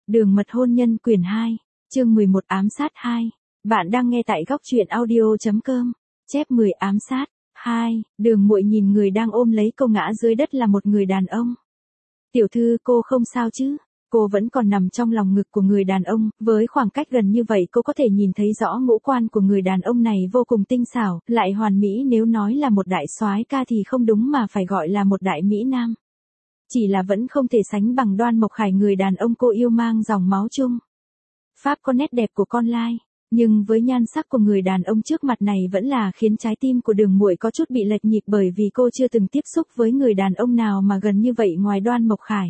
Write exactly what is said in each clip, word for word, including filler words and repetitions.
Đường mật hôn nhân quyển hai, chương mười một ám sát hai. Bạn đang nghe tại góc truyện audio.com. Chép mười ám sát hai. Đường Muội nhìn người đang ôm lấy cô ngã dưới đất là một người đàn ông. Tiểu thư, cô không sao chứ? Cô vẫn còn nằm trong lòng ngực của người đàn ông, với khoảng cách gần như vậy cô có thể nhìn thấy rõ ngũ quan của người đàn ông này vô cùng tinh xảo, lại hoàn mỹ, nếu nói là một đại soái ca thì không đúng mà phải gọi là một đại mỹ nam. Chỉ là vẫn không thể sánh bằng Đoan Mộc Khải, người đàn ông cô yêu mang dòng máu chung. Pháp có nét đẹp của con lai, nhưng với nhan sắc của người đàn ông trước mặt này vẫn là khiến trái tim của Đường Muội có chút bị lệch nhịp, bởi vì cô chưa từng tiếp xúc với người đàn ông nào mà gần như vậy ngoài Đoan Mộc Khải.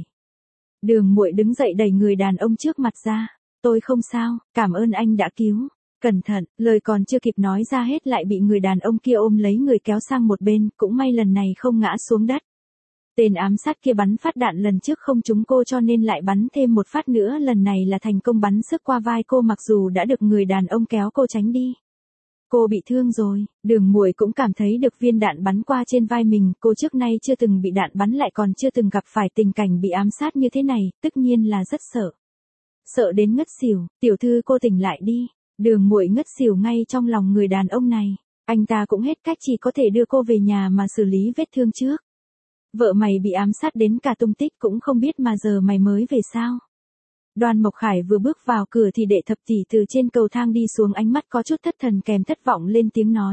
Đường Muội đứng dậy đẩy người đàn ông trước mặt ra. Tôi không sao, cảm ơn anh đã cứu. Cẩn thận, lời còn chưa kịp nói ra hết lại bị người đàn ông kia ôm lấy người kéo sang một bên, cũng may lần này không ngã xuống đất. Tên ám sát kia bắn phát đạn lần trước không trúng cô cho nên lại bắn thêm một phát nữa, lần này là thành công bắn xước qua vai cô, mặc dù đã được người đàn ông kéo cô tránh đi. Cô bị thương rồi. Đường Muội cũng cảm thấy được viên đạn bắn qua trên vai mình, cô trước nay chưa từng bị đạn bắn, lại còn chưa từng gặp phải tình cảnh bị ám sát như thế này, tất nhiên là rất sợ. Sợ đến ngất xỉu. Tiểu thư, cô tỉnh lại đi. Đường Muội ngất xỉu ngay trong lòng người đàn ông này. Anh ta cũng hết cách, chỉ có thể đưa cô về nhà mà xử lý vết thương trước. Vợ mày bị ám sát đến cả tung tích cũng không biết mà giờ mày mới về sao? Đoan Mộc Khải vừa bước vào cửa thì Đệ Thập Tỷ từ trên cầu thang đi xuống, ánh mắt có chút thất thần kèm thất vọng lên tiếng nói.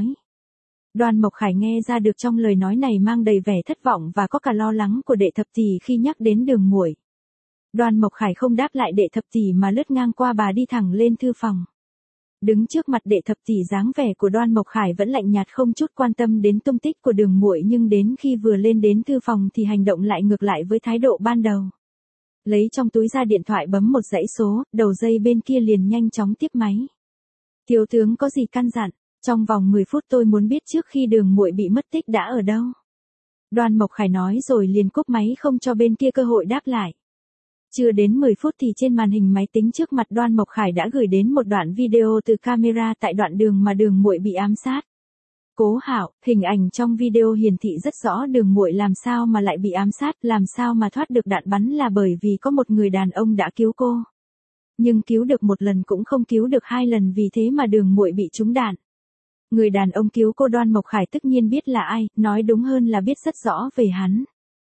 Đoan Mộc Khải nghe ra được trong lời nói này mang đầy vẻ thất vọng và có cả lo lắng của Đệ Thập Tỷ khi nhắc đến Đường Muội. Đoan Mộc Khải không đáp lại Đệ Thập Tỷ mà lướt ngang qua bà đi thẳng lên thư phòng. Đứng trước mặt Đệ Thập Tỷ, dáng vẻ của Đoan Mộc Khải vẫn lạnh nhạt, không chút quan tâm đến tung tích của Đường Muội, nhưng đến khi vừa lên đến thư phòng thì hành động lại ngược lại với thái độ ban đầu. Lấy trong túi ra điện thoại bấm một dãy số, đầu dây bên kia liền nhanh chóng tiếp máy. Thiếu tướng có gì căn dặn? Trong vòng mười phút tôi muốn biết trước khi Đường Muội bị mất tích đã ở đâu. Đoan Mộc Khải nói rồi liền cúp máy, không cho bên kia cơ hội đáp lại. Chưa đến mười phút thì trên màn hình máy tính trước mặt Đoan Mộc Khải đã gửi đến một đoạn video từ camera tại đoạn đường mà Đường Muội bị ám sát. Cố Hạo, hình ảnh trong video hiển thị rất rõ Đường Muội làm sao mà lại bị ám sát, làm sao mà thoát được đạn bắn là bởi vì có một người đàn ông đã cứu cô. Nhưng cứu được một lần cũng không cứu được hai lần, vì thế mà Đường Muội bị trúng đạn. Người đàn ông cứu cô Đoan Mộc Khải tất nhiên biết là ai, nói đúng hơn là biết rất rõ về hắn.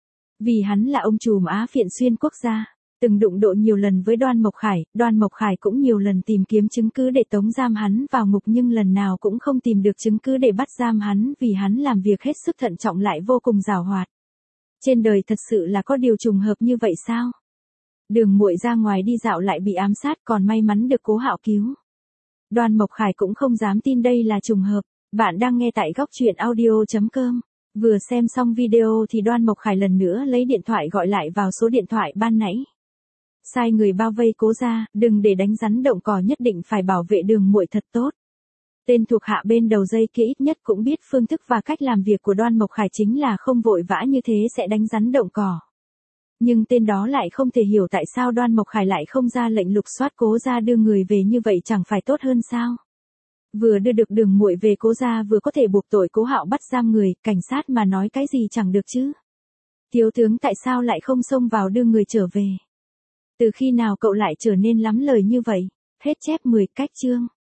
Vì hắn là ông trùm Á Phiện xuyên quốc gia. Từng đụng độ nhiều lần với Đoan Mộc Khải, Đoan Mộc Khải cũng nhiều lần tìm kiếm chứng cứ để tống giam hắn vào ngục, nhưng lần nào cũng không tìm được chứng cứ để bắt giam hắn, vì hắn làm việc hết sức thận trọng lại vô cùng giàu hoạt. Trên đời thật sự là có điều trùng hợp như vậy sao? Đường Muội ra ngoài đi dạo lại bị ám sát, còn may mắn được Cố Hạo cứu. Đoan Mộc Khải cũng không dám tin đây là trùng hợp. Bạn đang nghe tại góc truyện audio.com. Vừa xem xong video thì Đoan Mộc Khải lần nữa lấy điện thoại gọi lại vào số điện thoại ban nãy. Sai người bao vây Cố gia, đừng để đánh rắn động cỏ, nhất định phải bảo vệ Đường Muội thật tốt. Tên thuộc hạ bên đầu dây kia ít nhất cũng biết phương thức và cách làm việc của Đoan Mộc Khải chính là không vội vã như thế sẽ đánh rắn động cỏ. Nhưng tên đó lại không thể hiểu tại sao Đoan Mộc Khải lại không ra lệnh lục soát Cố gia đưa người về, như vậy chẳng phải tốt hơn sao? Vừa đưa được Đường Muội về Cố gia vừa có thể buộc tội Cố Hạo bắt giam người, cảnh sát mà nói cái gì chẳng được chứ. Thiếu tướng tại sao lại không xông vào đưa người trở về? Từ khi nào cậu lại trở nên lắm lời như vậy? Hết chép mười cách chương.